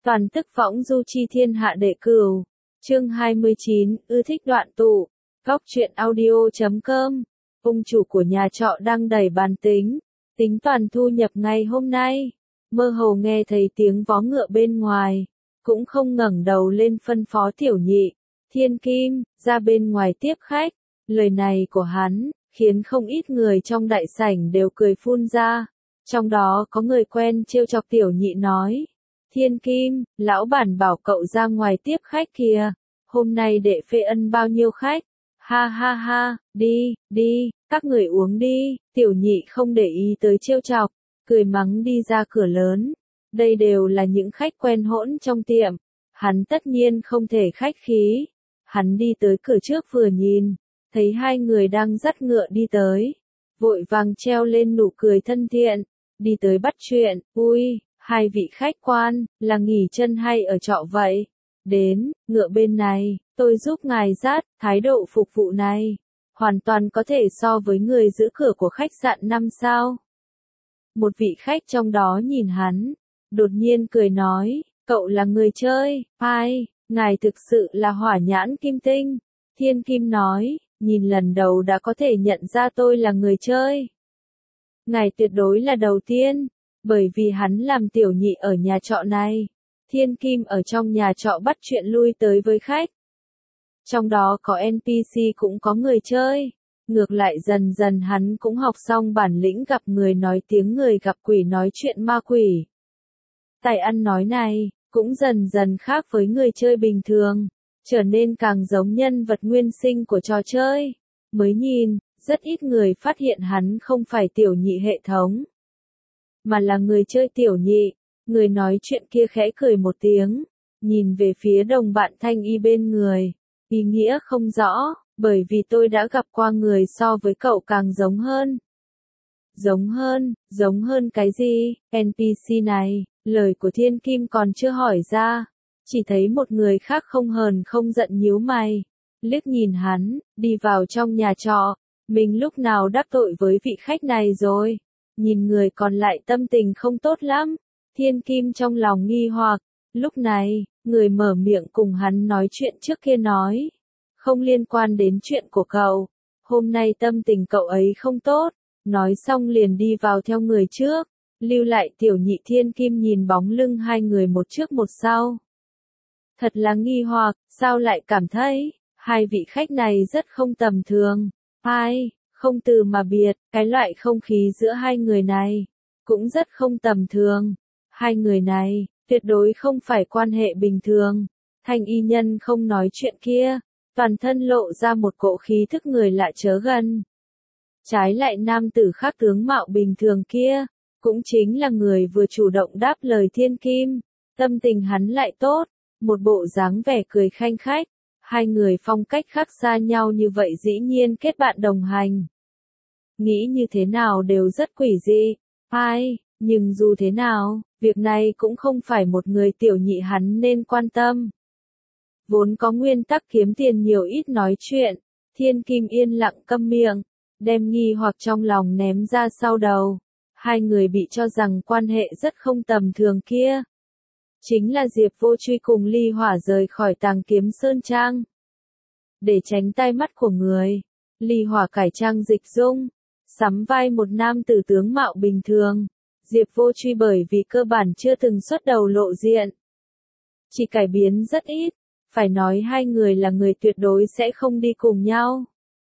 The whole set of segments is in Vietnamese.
Toàn tức võng du chi thiên hạ đệ cửu. Chương 29, ưa thích đoạn tụ. Góc truyện audio.com. Ông chủ của nhà trọ đang đẩy bàn tính toàn thu nhập ngày hôm nay. Mơ hồ nghe thấy tiếng vó ngựa bên ngoài, cũng không ngẩng đầu lên phân phó Tiểu Nhị, Thiên Kim, ra bên ngoài tiếp khách. Lời này của hắn, khiến không ít người trong đại sảnh đều cười phun ra. Trong đó có người quen trêu chọc Tiểu Nhị nói, Thiên Kim, lão bản bảo cậu ra ngoài tiếp khách kìa, hôm nay đệ phê ân bao nhiêu khách, ha ha ha, đi, các người uống đi. Tiểu Nhị không để ý tới trêu chọc, cười mắng đi ra cửa lớn. Đây đều là những khách quen hỗn trong tiệm, hắn tất nhiên không thể khách khí. Hắn đi tới cửa trước vừa nhìn, thấy hai người đang dắt ngựa đi tới, vội vàng treo lên nụ cười thân thiện, đi tới bắt chuyện. Ui, hai vị khách quan, là nghỉ chân hay ở trọ vậy? Đến, ngựa bên này, tôi giúp ngài dắt. Thái độ phục vụ này, hoàn toàn có thể so với người giữ cửa của khách sạn 5 sao. Một vị khách trong đó nhìn hắn, đột nhiên cười nói, cậu là người chơi, ai, ngài thực sự là hỏa nhãn kim tinh. Thiên Kim nói, nhìn lần đầu đã có thể nhận ra tôi là người chơi. Ngài tuyệt đối là đầu tiên, bởi vì hắn làm Tiểu Nhị ở nhà trọ này. Thiên Kim ở trong nhà trọ bắt chuyện lui tới với khách. Trong đó có NPC cũng có người chơi. Ngược lại dần dần hắn cũng học xong bản lĩnh gặp người nói tiếng người gặp quỷ nói chuyện ma quỷ. Tài ăn nói này, cũng dần dần khác với người chơi bình thường, trở nên càng giống nhân vật nguyên sinh của trò chơi. Mới nhìn, rất ít người phát hiện hắn không phải Tiểu Nhị hệ thống, mà là người chơi Tiểu Nhị. Người nói chuyện kia khẽ cười một tiếng, nhìn về phía đồng bạn Thanh Y bên người, ý nghĩa không rõ, bởi vì tôi đã gặp qua người so với cậu càng giống hơn. Giống hơn cái gì? NPC này, lời của Thiên Kim còn chưa hỏi ra, chỉ thấy một người khác không hờn không giận nhíu mày, liếc nhìn hắn, đi vào trong nhà trọ. Mình lúc nào đắc tội với vị khách này rồi? Nhìn người còn lại tâm tình không tốt lắm. Thiên Kim trong lòng nghi hoặc, lúc này, người mở miệng cùng hắn nói chuyện trước kia nói, không liên quan đến chuyện của cậu, hôm nay tâm tình cậu ấy không tốt. Nói xong liền đi vào theo người trước, lưu lại Tiểu Nhị. Thiên Kim nhìn bóng lưng hai người một trước một sau, thật là nghi hoặc, sao lại cảm thấy hai vị khách này rất không tầm thường. Ai, không từ mà biệt, cái loại không khí giữa hai người này cũng rất không tầm thường. Hai người này tuyệt đối không phải quan hệ bình thường. Thanh Y nhân không nói chuyện kia, toàn thân lộ ra một cỗ khí thức người lạ chớ gần. Trái lại nam tử khác tướng mạo bình thường kia, cũng chính là người vừa chủ động đáp lời Thiên Kim, tâm tình hắn lại tốt, một bộ dáng vẻ cười khanh khách. Hai người phong cách khác xa nhau như vậy dĩ nhiên kết bạn đồng hành. Nghĩ như thế nào đều rất quỷ dị. Ai, nhưng dù thế nào, việc này cũng không phải một người Tiểu Nhị hắn nên quan tâm. Vốn có nguyên tắc kiếm tiền nhiều ít nói chuyện, Thiên Kim yên lặng câm miệng, đem nghi hoặc trong lòng ném ra sau đầu. Hai người bị cho rằng quan hệ rất không tầm thường kia, chính là Diệp Vô Truy cùng Ly Hỏa rời khỏi Tàng Kiếm Sơn Trang. Để tránh tai mắt của người, Ly Hỏa cải trang dịch dung, sắm vai một nam tử tướng mạo bình thường. Diệp Vô Truy bởi vì cơ bản chưa từng xuất đầu lộ diện, chỉ cải biến rất ít, phải nói hai người là người tuyệt đối sẽ không đi cùng nhau.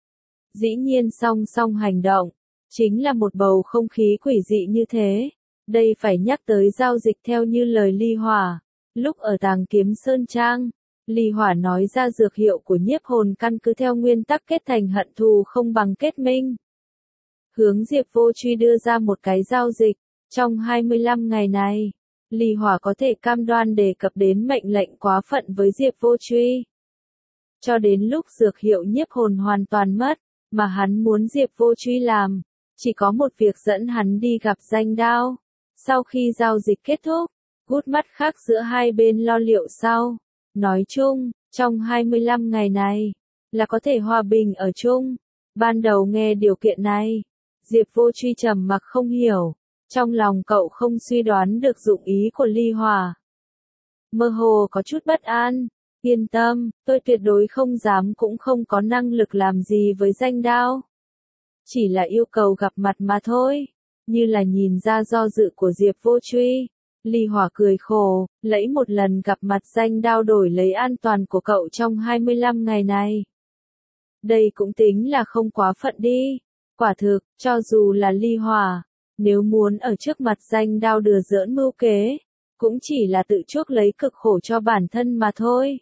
Dĩ nhiên song song hành động, chính là một bầu không khí quỷ dị như thế. Đây phải nhắc tới giao dịch theo như lời Ly Hỏa. Lúc ở Tàng Kiếm Sơn Trang, Ly Hỏa nói ra dược hiệu của nhiếp hồn căn cứ theo nguyên tắc kết thành hận thù không bằng kết minh. Hướng Diệp Vô Truy đưa ra một cái giao dịch, trong 25 ngày này, Ly Hỏa có thể cam đoan đề cập đến mệnh lệnh quá phận với Diệp Vô Truy. Cho đến lúc dược hiệu nhiếp hồn hoàn toàn mất, mà hắn muốn Diệp Vô Truy làm, chỉ có một việc dẫn hắn đi gặp Danh Đao. Sau khi giao dịch kết thúc, gút mắt khác giữa hai bên lo liệu sau. Nói chung, trong 25 ngày này, là có thể hòa bình ở chung. Ban đầu nghe điều kiện này, Diệp Vô Truy trầm mặc không hiểu. Trong lòng cậu không suy đoán được dụng ý của Ly Hỏa. mơ hồ có chút bất an. Yên tâm, tôi tuyệt đối không dám cũng không có năng lực làm gì với Danh Đao. Chỉ là yêu cầu gặp mặt mà thôi. Như là nhìn ra do dự của Diệp Vô Truy. Ly Hỏa cười khổ, lấy một lần gặp mặt Danh Đao đổi lấy an toàn của cậu trong 25 ngày này. Đây cũng tính là không quá phận đi. Quả thực, cho dù là Ly Hỏa, nếu muốn ở trước mặt Danh Đao đùa giỡn mưu kế, cũng chỉ là tự chuốc lấy cực khổ cho bản thân mà thôi.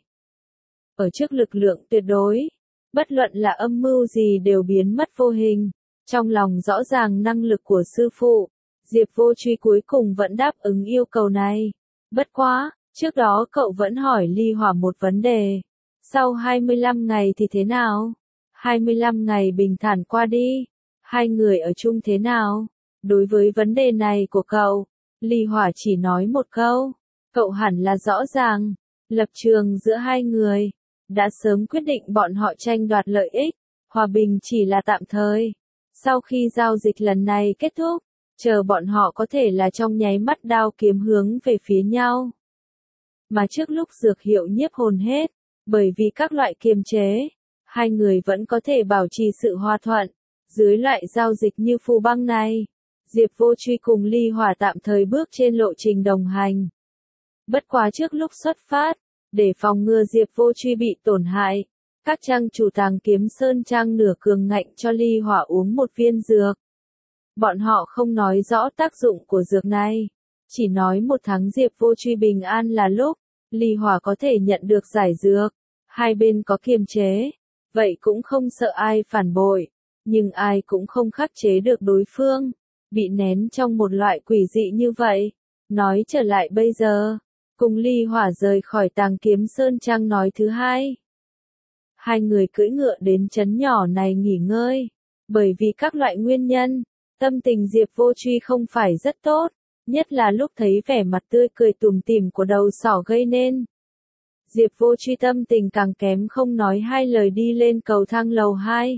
Ở trước lực lượng tuyệt đối, bất luận là âm mưu gì đều biến mất vô hình. Trong lòng rõ ràng năng lực của sư phụ, Diệp Vô Truy cuối cùng vẫn đáp ứng yêu cầu này. Bất quá, trước đó cậu vẫn hỏi Ly Hỏa một vấn đề. Sau 25 ngày thì thế nào? 25 ngày bình thản qua đi, hai người ở chung thế nào? Đối với vấn đề này của cậu, Ly Hỏa chỉ nói một câu. Cậu hẳn là rõ ràng, lập trường giữa hai người đã sớm quyết định bọn họ tranh đoạt lợi ích, hòa bình chỉ là tạm thời. Sau khi giao dịch lần này kết thúc, chờ bọn họ có thể là trong nháy mắt đao kiếm hướng về phía nhau. Mà trước lúc dược hiệu nhiếp hồn hết, bởi vì các loại kiềm chế, hai người vẫn có thể bảo trì sự hòa thuận. Dưới loại giao dịch như phù băng này, Diệp Vô Truy cùng Ly Hỏa tạm thời bước trên lộ trình đồng hành. Bất quá trước lúc xuất phát, để phòng ngừa Diệp Vô Truy bị tổn hại, các trang chủ Tàng Kiếm Sơn trang nửa cường ngạnh cho Ly Hỏa uống một viên dược. Bọn họ không nói rõ tác dụng của dược này, chỉ nói một tháng Diệp Vô Truy bình an là lúc Ly Hỏa có thể nhận được giải dược. Hai bên có kiềm chế, vậy cũng không sợ ai phản bội, nhưng ai cũng không khắc chế được đối phương, bị nén trong một loại quỷ dị như vậy. Nói trở lại bây giờ, cùng Ly Hỏa rời khỏi Tàng Kiếm Sơn trang nói thứ hai. Hai người cưỡi ngựa đến trấn nhỏ này nghỉ ngơi, bởi vì các loại nguyên nhân, tâm tình Diệp Vô Truy không phải rất tốt, nhất là lúc thấy vẻ mặt tươi cười tủm tỉm của đầu sỏ gây nên. Diệp Vô Truy tâm tình càng kém không nói hai lời đi lên cầu thang lầu 2.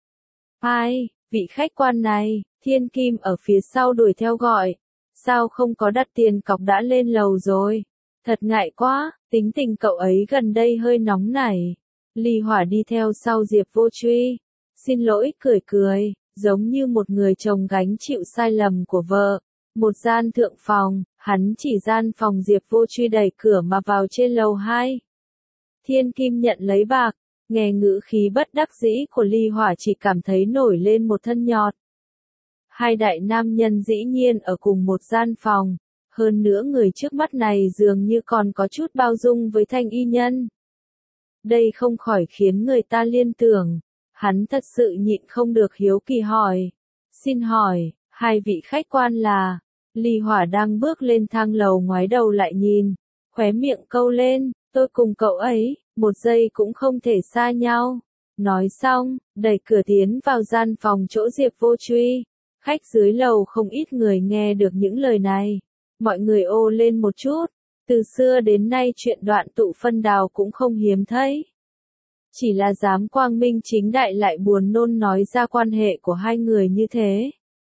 Hai, vị khách quan này, Thiên Kim ở phía sau đuổi theo gọi. Sao không có đặt tiền cọc đã lên lầu rồi? Thật ngại quá, tính tình cậu ấy gần đây hơi nóng nảy. Ly Hỏa đi theo sau Diệp Vô Truy. Xin lỗi cười cười, giống như một người chồng gánh chịu sai lầm của vợ. Một gian thượng phòng, hắn chỉ gian phòng Diệp Vô Truy đẩy cửa mà vào trên lầu 2. Thiên Kim nhận lấy bạc, nghe ngữ khí bất đắc dĩ của Ly Hỏa chỉ cảm thấy nổi lên một thân nhọt. Hai đại nam nhân dĩ nhiên ở cùng một gian phòng, hơn nữa người trước mắt này dường như còn có chút bao dung với Thanh y nhân. Đây không khỏi khiến người ta liên tưởng, hắn thật sự nhịn không được hiếu kỳ hỏi. Xin hỏi, hai vị khách quan là? Ly Hỏa đang bước lên thang lầu ngoái đầu lại nhìn, khóe miệng câu lên, tôi cùng cậu ấy, một giây cũng không thể xa nhau. Nói xong, đẩy cửa tiến vào gian phòng chỗ Diệp Vô Truy. Khách dưới lầu không ít người nghe được những lời này. Mọi người ô lên một chút. Từ xưa đến nay chuyện đoạn tụ phân đào cũng không hiếm thấy. Chỉ là dám quang minh chính đại lại buồn nôn nói ra quan hệ của hai người như thế.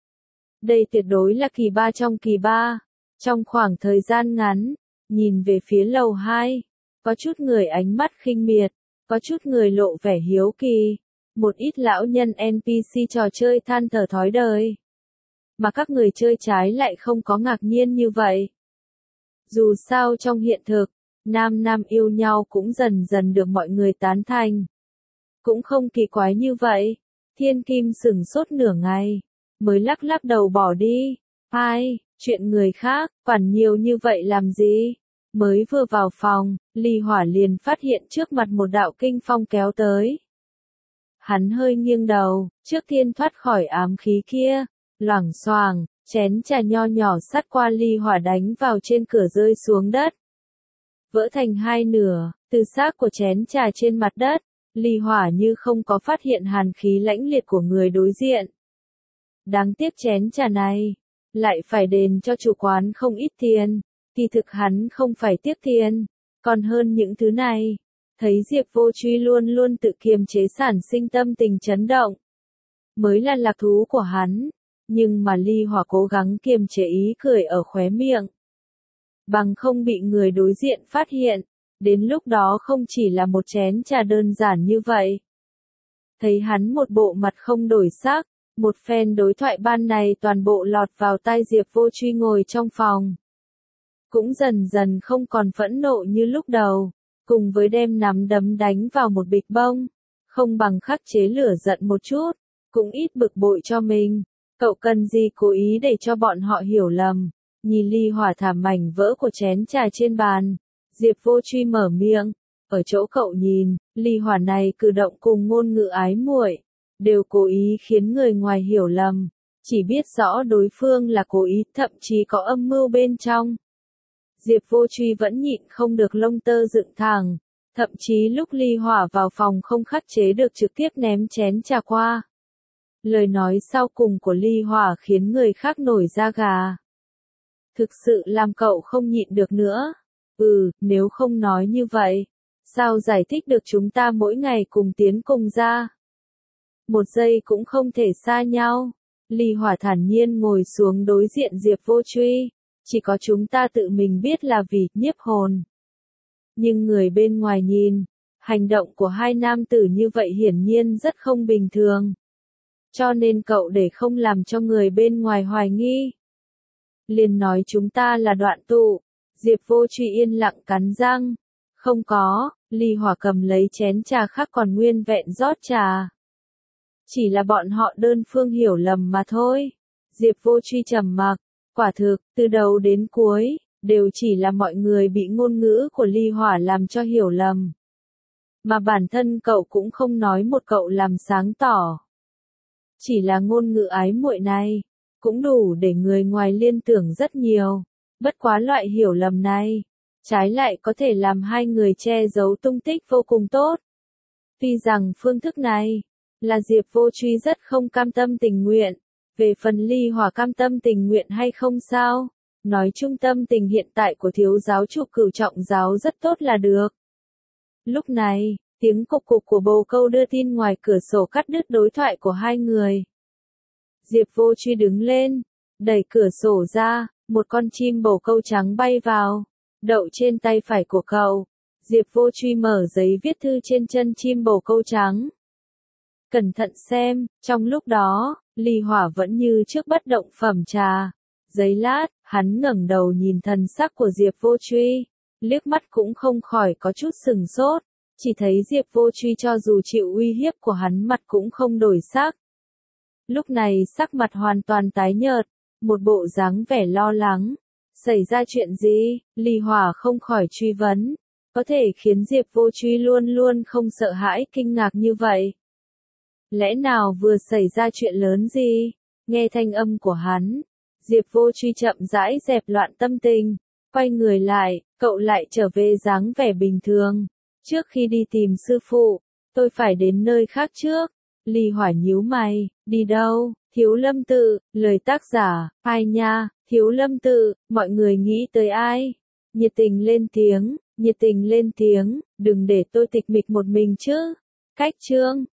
Đây tuyệt đối là kỳ ba trong kỳ ba. Trong khoảng thời gian ngắn, nhìn về phía lầu 2, có chút người ánh mắt khinh miệt, có chút người lộ vẻ hiếu kỳ, một ít lão nhân NPC trò chơi than thở thói đời. Mà các người chơi trái lại không có ngạc nhiên như vậy. Dù sao trong hiện thực, nam nam yêu nhau cũng dần dần được mọi người tán thành. Cũng không kỳ quái như vậy. Thiên Kim sửng sốt nửa ngày, mới lắc lắc đầu bỏ đi. Ai, chuyện người khác, quản nhiều như vậy làm gì? Mới vừa vào phòng, Ly Hỏa liền phát hiện trước mặt một đạo kinh phong kéo tới. Hắn hơi nghiêng đầu, trước tiên thoát khỏi ám khí kia, loảng xoảng, chén trà nho nhỏ sát qua Ly Hỏa đánh vào trên cửa rơi xuống đất. Vỡ thành hai nửa, từ xác của chén trà trên mặt đất, Ly Hỏa như không có phát hiện hàn khí lãnh liệt của người đối diện. Đáng tiếc chén trà này, lại phải đền cho chủ quán không ít tiền. Kỳ thực hắn không phải tiếc tiền, còn hơn những thứ này. Thấy Diệp Vô Truy luôn luôn tự kiềm chế sản sinh tâm tình chấn động, mới là lạc thú của hắn. Nhưng mà Ly Hỏa cố gắng kiềm chế ý cười ở khóe miệng. bằng không bị người đối diện phát hiện. Đến lúc đó không chỉ là một chén trà đơn giản như vậy. Thấy hắn một bộ mặt không đổi sắc, một phen đối thoại ban này toàn bộ lọt vào tai Diệp Vô Truy ngồi trong phòng. Cũng dần dần không còn phẫn nộ như lúc đầu, cùng với đem nắm đấm đánh vào một bịch bông, không bằng khắc chế lửa giận một chút, cũng ít bực bội cho mình. Cậu cần gì cố ý để cho bọn họ hiểu lầm. Nhìn ly hỏa thả mảnh vỡ của chén trà trên bàn, Diệp Vô Truy mở miệng, ở chỗ cậu nhìn, ly hỏa này cử động cùng ngôn ngữ ái muội, đều cố ý khiến người ngoài hiểu lầm, chỉ biết rõ đối phương là cố ý, thậm chí có âm mưu bên trong. Diệp Vô Truy vẫn nhịn không được lông tơ dựng thẳng, thậm chí lúc ly hỏa vào phòng không khắc chế được trực tiếp ném chén trà qua. Lời nói sau cùng của ly hỏa khiến người khác nổi da gà. Thực sự làm cậu không nhịn được nữa. Nếu không nói như vậy, sao giải thích được chúng ta mỗi ngày cùng tiến cùng ra? Một giây cũng không thể xa nhau. Ly hỏa thản nhiên ngồi xuống đối diện Diệp Vô Truy. Chỉ có chúng ta tự mình biết là vì nhiếp hồn. Nhưng người bên ngoài nhìn, hành động của hai nam tử như vậy hiển nhiên rất không bình thường. Cho nên cậu để không làm cho người bên ngoài hoài nghi. Liền nói chúng ta là đoạn tụ. Diệp Vô Truy yên lặng cắn răng. Không có, ly hỏa cầm lấy chén trà khác còn nguyên vẹn rót trà. Chỉ là bọn họ đơn phương hiểu lầm mà thôi. Diệp Vô Truy trầm mặc. Quả thực, từ đầu đến cuối, đều chỉ là mọi người bị ngôn ngữ của ly hỏa làm cho hiểu lầm. Mà bản thân cậu cũng không nói một cậu làm sáng tỏ. Chỉ là ngôn ngữ ái muội này, cũng đủ để người ngoài liên tưởng rất nhiều. Bất quá loại hiểu lầm này, trái lại có thể làm hai người che giấu tung tích vô cùng tốt. Tuy rằng phương thức này, là Diệp Vô Truy rất không cam tâm tình nguyện. Về phần ly hỏa cam tâm tình nguyện hay không sao, nói chung tâm tình hiện tại của thiếu giáo chủ Cửu Trọng giáo rất tốt là được. Lúc này, tiếng cục cục của bồ câu đưa tin ngoài cửa sổ cắt đứt đối thoại của hai người. Diệp Vô Truy đứng lên, đẩy cửa sổ ra, một con chim bồ câu trắng bay vào, đậu trên tay phải của cậu. Diệp Vô Truy mở giấy viết thư trên chân chim bồ câu trắng. Cẩn thận xem, trong lúc đó, ly hỏa vẫn như trước bất động phẩm trà. Giây lát, hắn ngẩng đầu nhìn thần sắc của Diệp Vô Truy, liếc mắt cũng không khỏi có chút sừng sốt, chỉ thấy Diệp Vô Truy cho dù chịu uy hiếp của hắn mặt cũng không đổi sắc. Lúc này sắc mặt hoàn toàn tái nhợt, một bộ dáng vẻ lo lắng. Xảy ra chuyện gì? Ly hỏa không khỏi truy vấn, có thể khiến Diệp Vô Truy luôn luôn không sợ hãi kinh ngạc như vậy. Lẽ nào vừa xảy ra chuyện lớn gì? Nghe thanh âm của hắn, Diệp Vô Truy chậm rãi dẹp loạn tâm tình, quay người lại, cậu lại trở về dáng vẻ bình thường. Trước khi đi tìm sư phụ, tôi phải đến nơi khác trước. Ly hỏa nhíu mày, đi đâu? Thiếu Lâm Tự, lời tác giả, ai nha, Thiếu Lâm Tự, mọi người nghĩ tới ai? Nhiệt tình lên tiếng, đừng để tôi tịch mịch một mình chứ. Cách chương